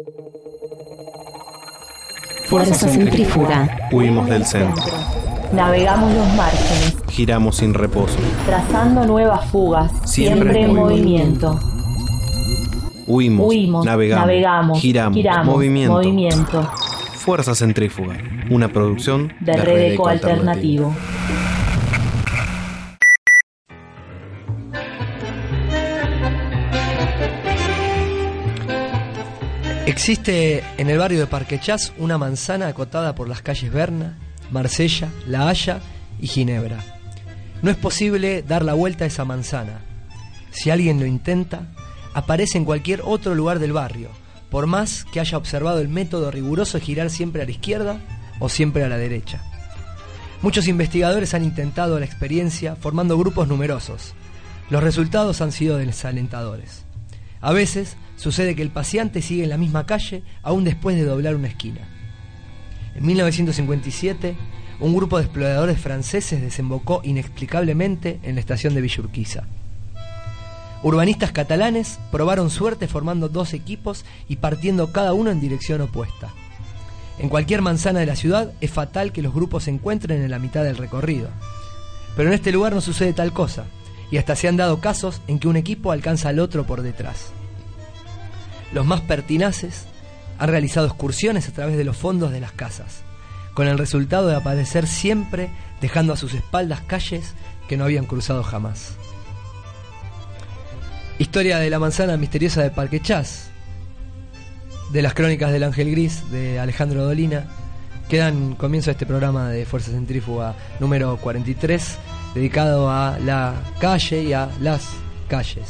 Fuerza centrífuga. Huimos del centro. Navegamos los márgenes. Giramos sin reposo. Trazando nuevas fugas. Siempre en movimiento. Huimos, navegamos, giramos, movimiento. Fuerza centrífuga. Una producción de Red Eco Alternativo. Existe en el barrio de Parquechás una manzana acotada por las calles Berna, Marsella, La Haya y Ginebra. No es posible dar la vuelta a esa manzana. Si alguien lo intenta, aparece en cualquier otro lugar del barrio, por más que haya observado el método riguroso de girar siempre a la izquierda o siempre a la derecha. Muchos investigadores han intentado la experiencia formando grupos numerosos. Los resultados han sido desalentadores. A veces sucede que el paseante sigue en la misma calle aún después de doblar una esquina. En 1957, un grupo de exploradores franceses desembocó inexplicablemente en la estación de Villa Urquiza. Urbanistas catalanes probaron suerte formando dos equipos y partiendo cada uno en dirección opuesta. En cualquier manzana de la ciudad es fatal que los grupos se encuentren en la mitad del recorrido. Pero en este lugar no sucede tal cosa, y hasta se han dado casos en que un equipo alcanza al otro por detrás. Los más pertinaces han realizado excursiones a través de los fondos de las casas, con el resultado de aparecer siempre dejando a sus espaldas calles que no habían cruzado jamás. Historia de la manzana misteriosa de Parquechás, de las crónicas del Ángel Gris, de Alejandro Dolina, que dan comienzo a este programa de Fuerza Centrífuga número 43, dedicado a la calle y a las calles.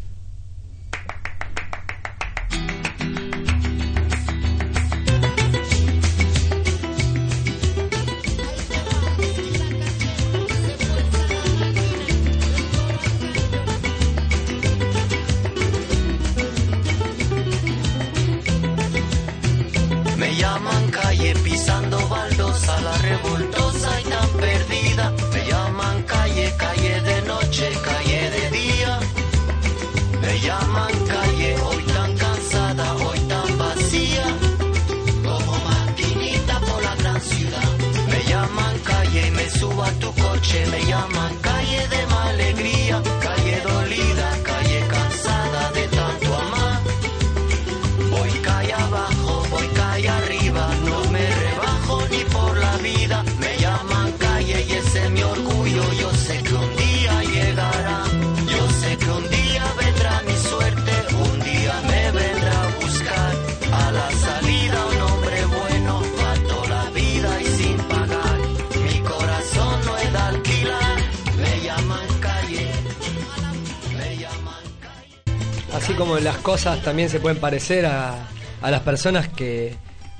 Me llaman calle pisando baldosa, la revoltosa y tan perdida. Me llaman calle, calle de noche, calle de día. Me llaman calle, hoy tan cansada, hoy tan vacía, como maquinita por la gran ciudad. Me llaman calle y me subo a tu coche. Me llaman calle de mala alegría, calle dolida, calle cansada de tanto amar. Voy calle abajo, voy calle arriba, no me rebajo ni por la vida. Me llaman calle y ese es mi orgullo. Yo sé que un día llegará, yo sé que un día vendrá mi suerte, un día me vendrá a buscar. A la salida un hombre bueno, pa' toda la vida y sin pagar. Mi corazón no es de alquilar. Me llaman calle, me llaman calle. Así como las cosas también se pueden parecer a las personas que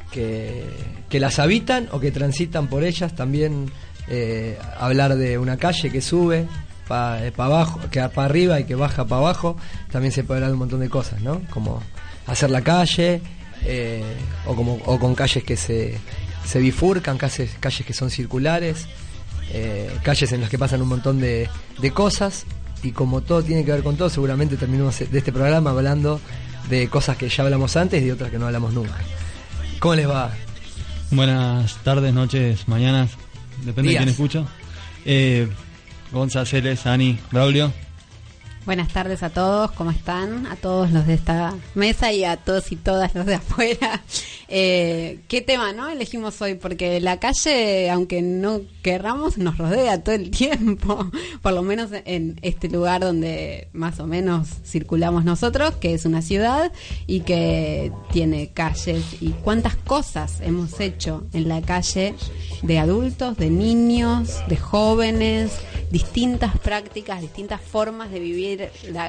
las habitan o que transitan por ellas, también hablar de una calle que sube para abajo, que para arriba y que baja para abajo, también se puede hablar de un montón de cosas, ¿no? Como hacer la calle, o con calles que se bifurcan, calles que son circulares, calles en las que pasan un montón de cosas. Y como todo tiene que ver con todo, seguramente terminamos de este programa hablando de cosas que ya hablamos antes y de otras que no hablamos nunca. ¿Cómo les va? Buenas tardes, noches, mañanas, depende Días. de quién escucha. Gonza, Celes, Ani, Braulio. Buenas tardes a todos, ¿cómo están? A todos los de esta mesa y a todos y todas los de afuera. ¿Qué tema, no? Elegimos hoy, porque la calle, aunque no querramos, nos rodea todo el tiempo, por lo menos en este lugar donde más o menos circulamos nosotros, que es una ciudad y que tiene calles. Y cuántas cosas hemos hecho en la calle, de adultos, de niños, de jóvenes, distintas prácticas, distintas formas de vivir,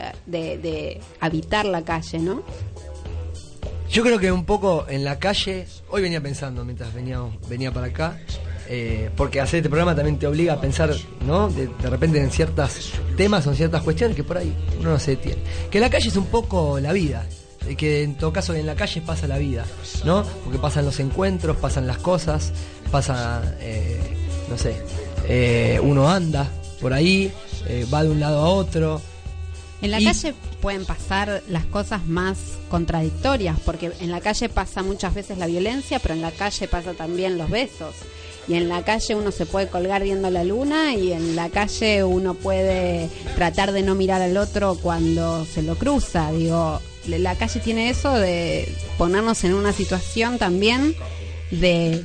de habitar la calle, ¿no? Yo creo que un poco en la calle, hoy venía pensando mientras venía para acá, porque hacer este programa también te obliga a pensar, ¿no? De repente en ciertos temas o en ciertas cuestiones que por ahí uno no se detiene. Que la calle es un poco la vida, que en todo caso en la calle pasa la vida, ¿no? Porque pasan los encuentros, pasan las cosas, pasa, no sé, uno anda por ahí, va de un lado a otro. En la calle pueden pasar las cosas más contradictorias, porque en la calle pasa muchas veces la violencia, pero en la calle pasa también los besos. Y en la calle uno se puede colgar viendo la luna, y en la calle uno puede tratar de no mirar al otro cuando se lo cruza. Digo, la calle tiene eso de ponernos en una situación también de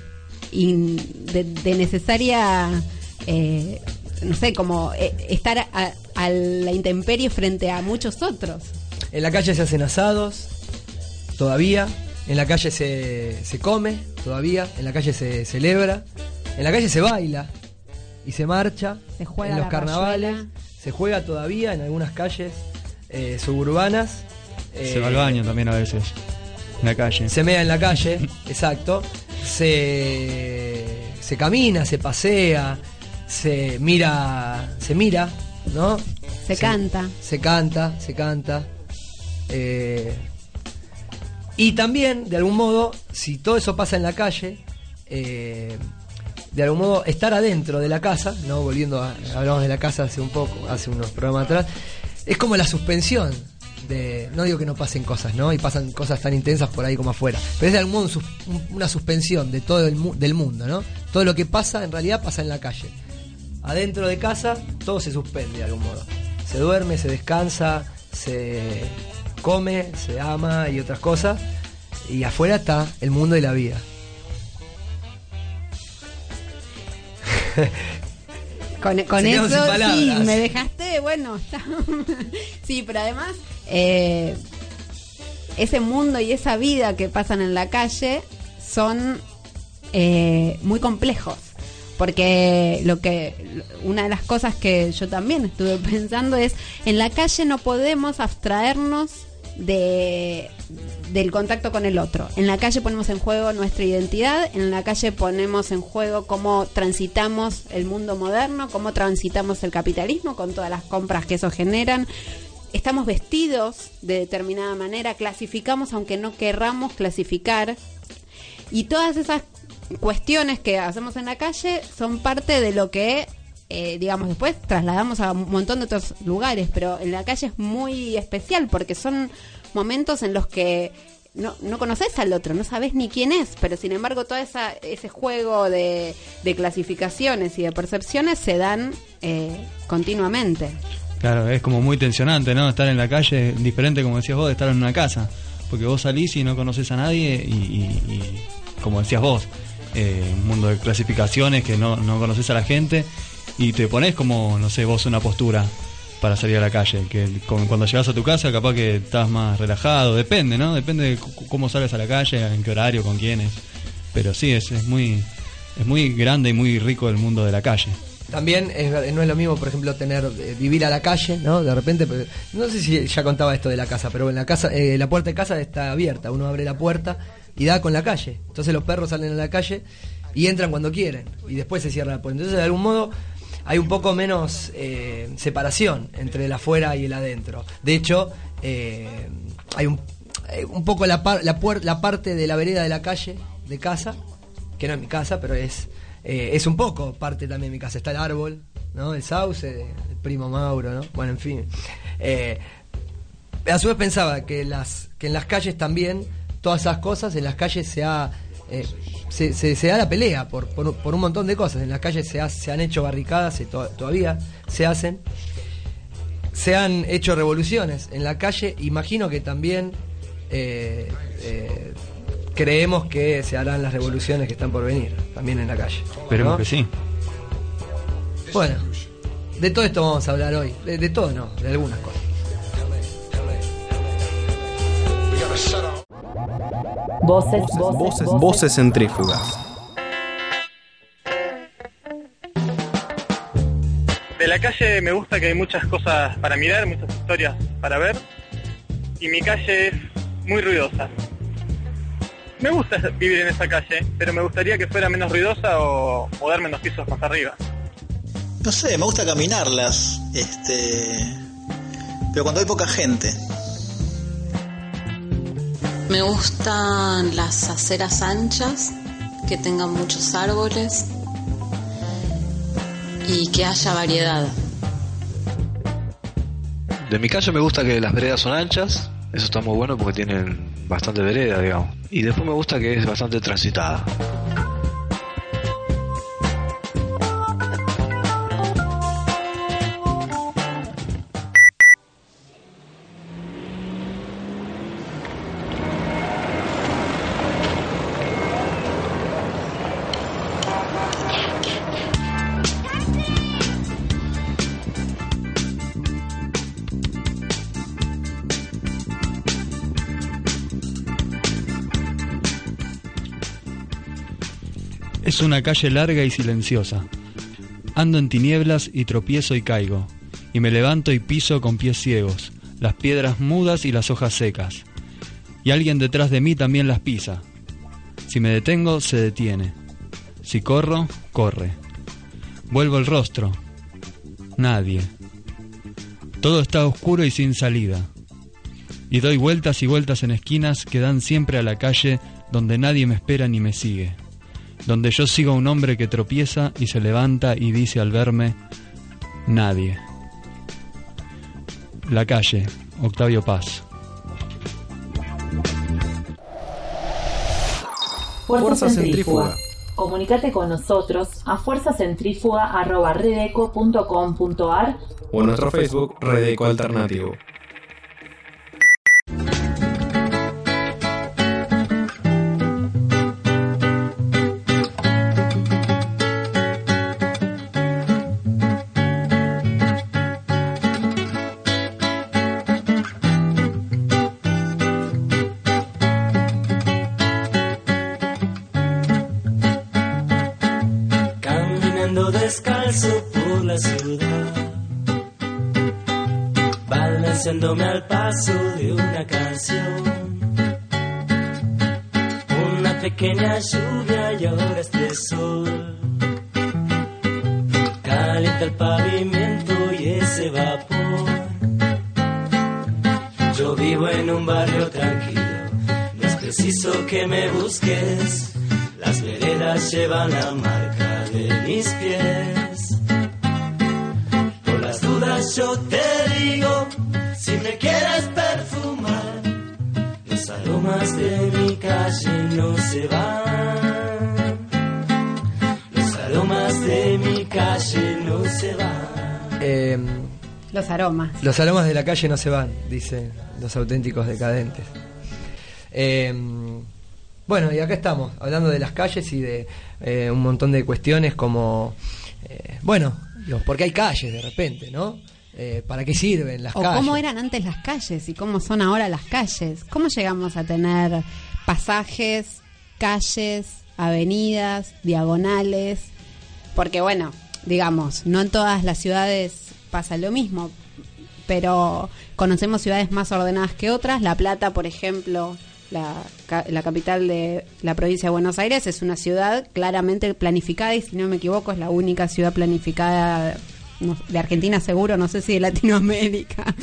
necesaria, no sé, como estar a la intemperie frente a muchos otros. En la calle se hacen asados, todavía. En la calle se come, todavía. En la calle se celebra. En la calle se baila y se marcha. Se juega en los carnavales. Rayuela. Se juega todavía en algunas calles suburbanas. Se va al baño también a veces, en la calle. Se mea en la calle, exacto. Se camina, se pasea, se mira, ¿no? Se canta. Se canta. Y también, de algún modo, si todo eso pasa en la calle, de algún modo estar adentro de la casa, ¿no? Hablamos de la casa hace unos programas atrás, es como la suspensión no digo que no pasen cosas, ¿no? Y pasan cosas tan intensas por ahí como afuera, pero es de algún modo una suspensión de todo del mundo, ¿no? Todo lo que pasa, en realidad, pasa en la calle. Adentro de casa, todo se suspende de algún modo. Se duerme, se descansa, se come, se ama y otras cosas. Y afuera está el mundo y la vida. Con eso sí, me dejaste, bueno, sí, pero además ese mundo y esa vida que pasan en la calle son muy complejos, porque una de las cosas que yo también estuve pensando es, en la calle no podemos abstraernos del contacto con el otro. En la calle ponemos en juego nuestra identidad, en la calle ponemos en juego cómo transitamos el mundo moderno, cómo transitamos el capitalismo con todas las compras que eso generan. Estamos vestidos de determinada manera, clasificamos aunque no querramos clasificar, y todas esas cuestiones que hacemos en la calle son parte de lo que digamos, después trasladamos a un montón de otros lugares, pero en la calle es muy especial porque son momentos en los que no conoces al otro, no sabes ni quién es, pero sin embargo todo ese juego de clasificaciones y de percepciones se dan continuamente. Claro, es como muy tensionante, ¿no? Estar en la calle, diferente, como decías vos, de estar en una casa, porque vos salís y no conoces a nadie y como decías vos, un mundo de clasificaciones que no conoces a la gente. Y te pones como, no sé, vos una postura para salir a la calle, que cuando llegas a tu casa capaz que estás más relajado, depende, ¿no? Depende de cómo salgas a la calle, en qué horario, con quiénes. Pero sí, es muy grande y muy rico el mundo de la calle. También no es lo mismo, por ejemplo, vivir a la calle, ¿no? De repente, no sé si ya contaba esto de la casa, pero en la casa, la puerta de casa está abierta, uno abre la puerta y da con la calle. Entonces los perros salen a la calle y entran cuando quieren y después se cierra la puerta. Entonces, de algún modo, hay un poco menos separación entre el afuera y el adentro. De hecho, hay un poco la parte de la vereda de la calle, de casa, que no es mi casa, pero es un poco parte también de mi casa. Está el árbol, ¿no? El sauce, el primo Mauro, ¿no? Bueno, en fin. A su vez pensaba que en las calles también, todas esas cosas, en las calles se da la pelea por un montón de cosas. En las calles se han hecho barricadas y todavía se hacen. Se han hecho revoluciones en la calle. Imagino que también creemos que se harán las revoluciones que están por venir también en la calle. Esperemos, ¿no? Que sí. Bueno, de todo esto vamos a hablar hoy. De todo no, de algunas cosas. Voces centrífugas. De la calle me gusta que hay muchas cosas para mirar, muchas historias para ver, y mi calle es muy ruidosa. Me gusta vivir en esa calle, pero me gustaría que fuera menos ruidosa o darme unos pisos más arriba. No sé, me gusta caminarlas, pero cuando hay poca gente. Me gustan las aceras anchas, que tengan muchos árboles y que haya variedad. De mi calle me gusta que las veredas son anchas, eso está muy bueno porque tienen bastante vereda, digamos. Y después me gusta que es bastante transitada. Es una calle larga y silenciosa. Ando en tinieblas y tropiezo y caigo, y me levanto y piso con pies ciegos, las piedras mudas y las hojas secas. Y alguien detrás de mí también las pisa. Si me detengo, se detiene. Si corro, corre. Vuelvo el rostro. Nadie. Todo está oscuro y sin salida. Y doy vueltas y vueltas en esquinas que dan siempre a la calle donde nadie me espera ni me sigue. Donde yo sigo a un hombre que tropieza y se levanta y dice al verme, nadie. La calle, Octavio Paz. Fuerza Centrífuga. Comunicate con nosotros a fuerzacentrifuga@redeco.com.ar o en nuestro Facebook Redeco Alternativo. Descalzo por la ciudad, balanceándome al paso de una canción. Una pequeña lluvia y ahora este sol calienta el pavimento y ese vapor. Yo vivo en un barrio tranquilo, no es preciso que me busques. Las veredas llevan la marca de mis pies. Por las dudas yo te digo, si me quieres perfumar, los aromas de mi calle no se van. Los aromas de mi calle no se van. Los aromas. Los aromas de la calle no se van, dicen los auténticos decadentes. Bueno, y acá estamos, hablando de las calles y de un montón de cuestiones como, ¿por qué hay calles de repente, no? ¿Para qué sirven las calles? O cómo eran antes las calles y cómo son ahora las calles. ¿Cómo llegamos a tener pasajes, calles, avenidas, diagonales? Porque bueno, digamos, no en todas las ciudades pasa lo mismo, pero conocemos ciudades más ordenadas que otras. La Plata, por ejemplo, la capital de la provincia de Buenos Aires, es una ciudad claramente planificada y, si no me equivoco, es la única ciudad planificada de Argentina, seguro, no sé si de Latinoamérica,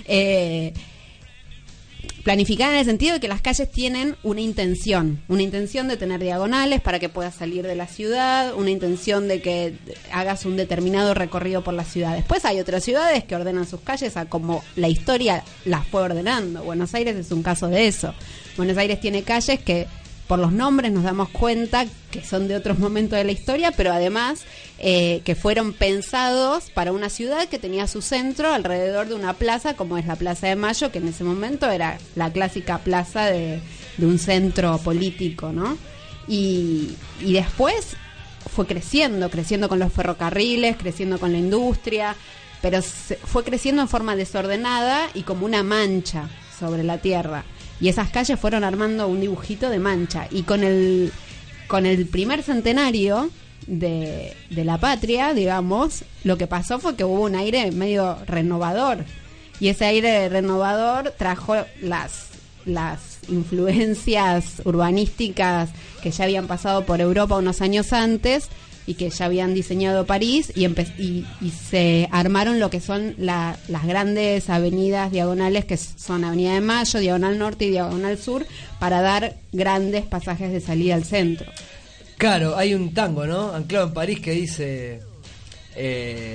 planificada en el sentido de que las calles tienen una intención de tener diagonales para que puedas salir de la ciudad, una intención de que hagas un determinado recorrido por la ciudad. Después hay otras ciudades que ordenan sus calles a como la historia las fue ordenando. Buenos Aires es un caso de eso. Buenos Aires tiene calles que por los nombres nos damos cuenta que son de otros momentos de la historia, pero además que fueron pensados para una ciudad que tenía su centro alrededor de una plaza, como es la Plaza de Mayo, que en ese momento era la clásica plaza de un centro político, ¿no? Y después fue creciendo con los ferrocarriles, creciendo con la industria, pero fue creciendo en forma desordenada y como una mancha sobre la tierra. Y esas calles fueron armando un dibujito de mancha. Y con el primer centenario de la patria, digamos, lo que pasó fue que hubo un aire medio renovador. Y ese aire renovador trajo las influencias urbanísticas que ya habían pasado por Europa unos años antes y que ya habían diseñado París, y se armaron lo que son las grandes avenidas diagonales, que son Avenida de Mayo, Diagonal Norte y Diagonal Sur, para dar grandes pasajes de salida al centro. Claro, hay un tango, ¿no?, anclado en París, que dice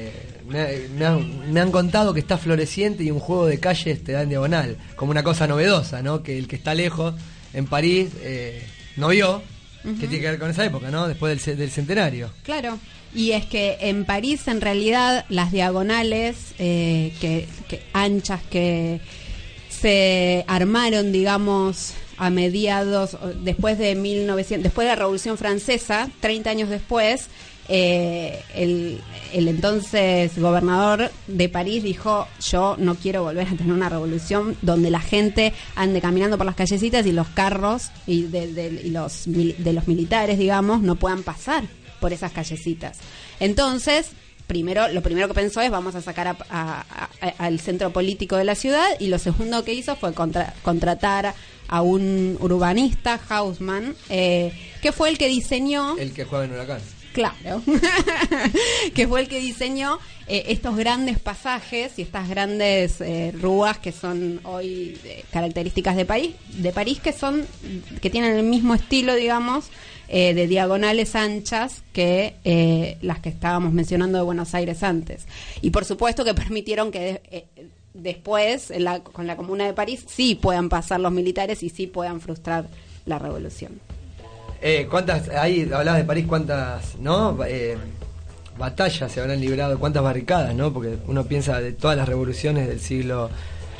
me han contado que está floreciente y un juego de calles te da en diagonal, como una cosa novedosa, ¿no? Que el que está lejos, en París, no vio, que tiene que ver con esa época, ¿no? Después del centenario. Claro. Y es que en París, en realidad, las diagonales que anchas que se armaron, digamos, a mediados, después de 1900, después de la Revolución Francesa, 30 años después, el entonces gobernador de París dijo: yo no quiero volver a tener una revolución donde la gente ande caminando por las callecitas y los carros y de los militares, digamos, no puedan pasar por esas callecitas. Entonces, lo primero que pensó es: vamos a sacar al centro político de la ciudad, y lo segundo que hizo fue contratar a un urbanista, Haussmann, que fue el que diseñó... El que juega en Huracán. Claro, que fue el que diseñó estos grandes pasajes y estas grandes rúas que son hoy características de París, que tienen el mismo estilo, digamos, de diagonales anchas que las que estábamos mencionando de Buenos Aires antes. Y por supuesto que permitieron que después, con la Comuna de París, sí puedan pasar los militares y sí puedan frustrar la revolución. ¿Cuántas, ahí hablabas de París, cuántas, ¿no? Batallas se habrán librado, cuántas barricadas, ¿no? Porque uno piensa de todas las revoluciones del siglo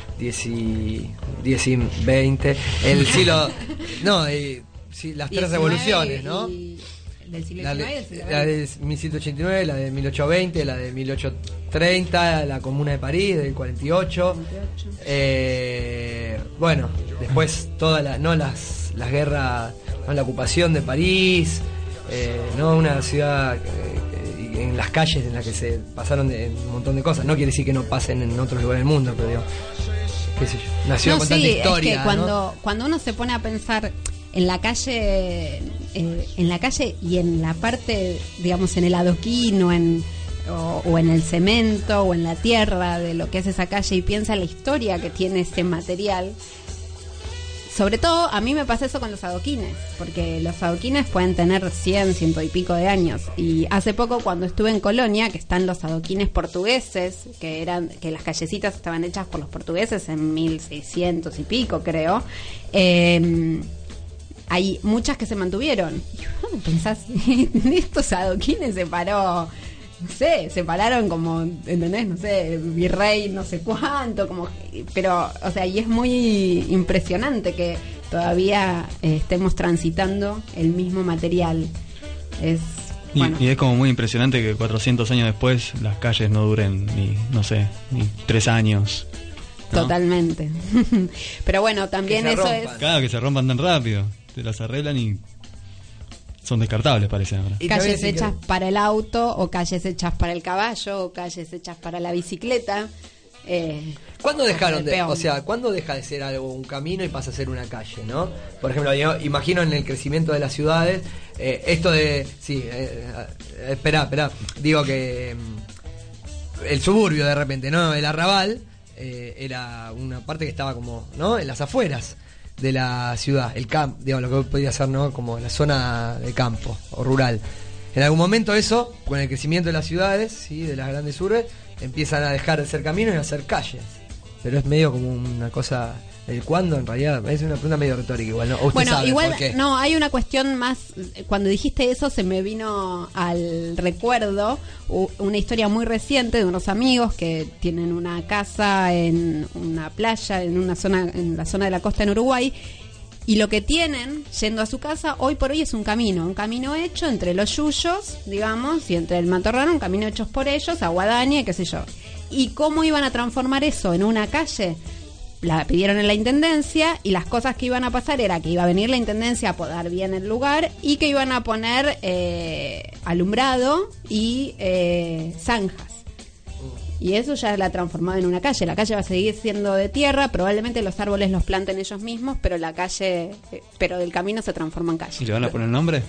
XX, el siglo, no, sí, las tres revoluciones, ¿no? Del siglo XIX, la de 1789, la de 1820, la de 1830, la Comuna de París del 48. Bueno, después todas las guerras, ¿no? La ocupación de París, ¿no? Una ciudad en las calles en las que se pasaron un montón de cosas. No quiere decir que no pasen en otros lugares del mundo, pero digo, qué sé yo, una ciudad con tanta historia. Es que cuando uno se pone a pensar en la calle y en la parte, digamos, en el adoquín o en el cemento o en la tierra de lo que es esa calle, y piensa la historia que tiene ese material. Sobre todo, a mí me pasa eso con los adoquines, porque los adoquines pueden tener 100 y pico de años. Y hace poco, cuando estuve en Colonia, que están los adoquines portugueses, que las callecitas estaban hechas por los portugueses en 1600 y pico, creo. Hay muchas que se mantuvieron. ¿Y vos pensás? Estos adoquines se pararon como, ¿entendés? No sé, virrey no sé cuánto, pero, o sea, y es muy impresionante que todavía estemos transitando el mismo material. Y es como muy impresionante que 400 años después las calles no duren ni 3 años. ¿no? Totalmente. Pero bueno, también eso es... Claro, que se rompan tan rápido. Te las arreglan y son descartables, parece ahora. Calles hechas para el auto, o calles hechas para el caballo, o calles hechas para la bicicleta. ¿Cuándo ¿cuándo deja de ser algo un camino y pasa a ser una calle, no? Por ejemplo, yo imagino en el crecimiento de las ciudades, esto de... Sí, espera. Digo que el suburbio de repente, ¿no? El arrabal era una parte que estaba como, ¿no? En las afueras de la ciudad, el campo, digamos, lo que podía ser, ¿no? Como la zona de campo o rural. En algún momento eso, con el crecimiento de las ciudades, ¿sí? De las grandes urbes, empiezan a dejar de ser caminos y a ser calles. Pero es medio como una cosa... ¿El cuándo? En realidad es una pregunta medio retórica igual, ¿no? Bueno, igual no, hay una cuestión más. Cuando dijiste eso se me vino al recuerdo una historia muy reciente de unos amigos que tienen una casa en una playa, en la zona de la costa en Uruguay, y lo que tienen yendo a su casa hoy por hoy es un camino hecho entre los yuyos, digamos, y entre el matorral, un camino hecho por ellos, aguadaña y qué sé yo. ¿Y cómo iban a transformar eso en una calle? La pidieron en la intendencia, y las cosas que iban a pasar era que iba a venir la intendencia a podar bien el lugar, y que iban a poner alumbrado y zanjas. Y eso ya la ha transformado en una calle. La calle va a seguir siendo de tierra, probablemente los árboles los planten ellos mismos, pero la calle, pero el camino se transforma en calle. ¿Y le van a poner nombre?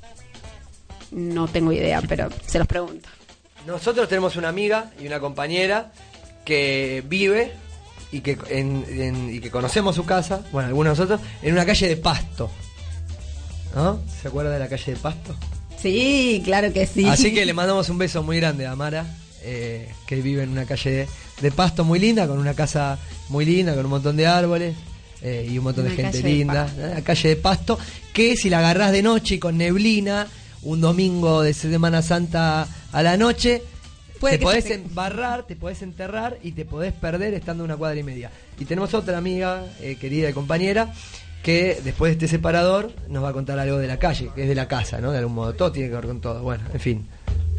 No tengo idea, pero se los pregunto. Nosotros tenemos una amiga y una compañera que vive y que conocemos su casa, bueno, algunos de nosotros, en una calle de Pasto, ¿no? ¿Se acuerda de la calle de Pasto? Sí, claro que sí. Así que le mandamos un beso muy grande a Mara, que vive en una calle de Pasto muy linda, con una casa muy linda, con un montón de árboles y un montón de gente linda. La calle de Pasto, que si la agarrás de noche y con neblina, un domingo de Semana Santa a la noche, te podés embarrar, te podés enterrar y te podés perder estando una cuadra y media. Y tenemos otra amiga, querida y compañera, que después de este separador nos va a contar algo de la calle, que es de la casa, ¿no? De algún modo, todo tiene que ver con todo. Bueno, en fin.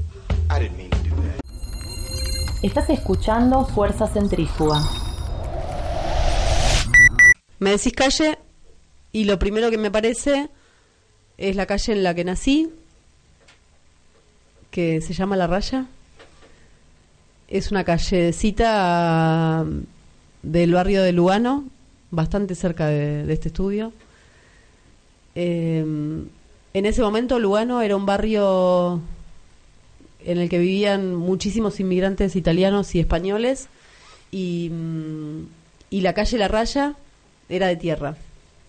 Estás escuchando Fuerza Centrífuga. Me decís calle y lo primero que me aparece es la calle en la que nací, que se llama La Raya. Es una callecita del barrio de Lugano, bastante cerca de este estudio. En ese momento Lugano era un barrio en el que vivían muchísimos inmigrantes italianos y españoles, y la calle La Raya era de tierra.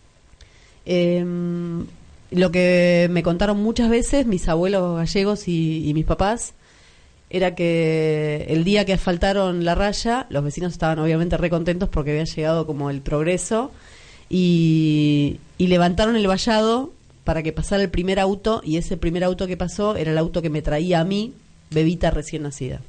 Lo que me contaron muchas veces mis abuelos gallegos y mis papás era que el día que asfaltaron La Raya, los vecinos estaban obviamente re contentos porque había llegado como el progreso, y levantaron el vallado para que pasara el primer auto, y ese primer auto que pasó era el auto que me traía a mí, bebita recién nacida.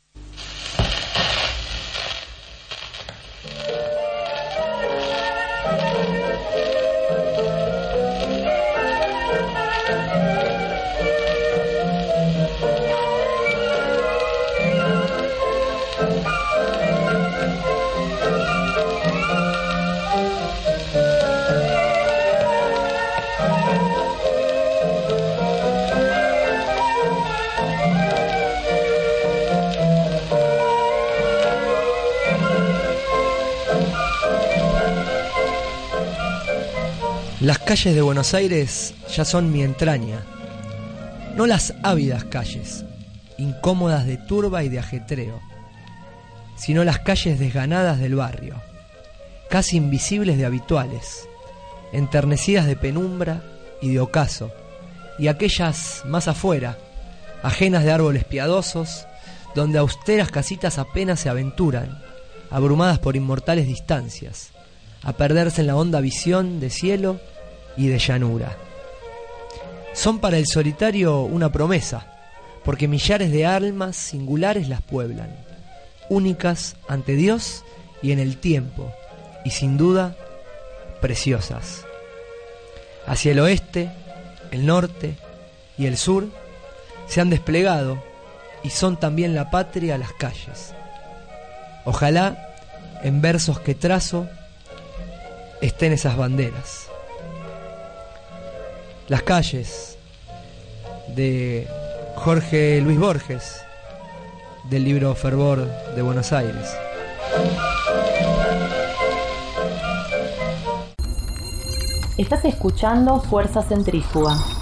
Las calles de Buenos Aires ya son mi entraña, no las ávidas calles, incómodas de turba y de ajetreo, sino las calles desganadas del barrio, casi invisibles de habituales, enternecidas de penumbra y de ocaso, y aquellas más afuera, ajenas de árboles piadosos, donde austeras casitas apenas se aventuran, abrumadas por inmortales distancias, a perderse en la honda visión de cielo y de llanura. Son para el solitario una promesa, porque millares de almas singulares las pueblan, únicas ante Dios y en el tiempo, y sin duda preciosas. Hacia el oeste, el norte y el sur se han desplegado y son también la patria las calles. Ojalá en versos que trazo estén esas banderas. Las calles, de Jorge Luis Borges, del libro Fervor de Buenos Aires. Estás escuchando Fuerza Centrífuga.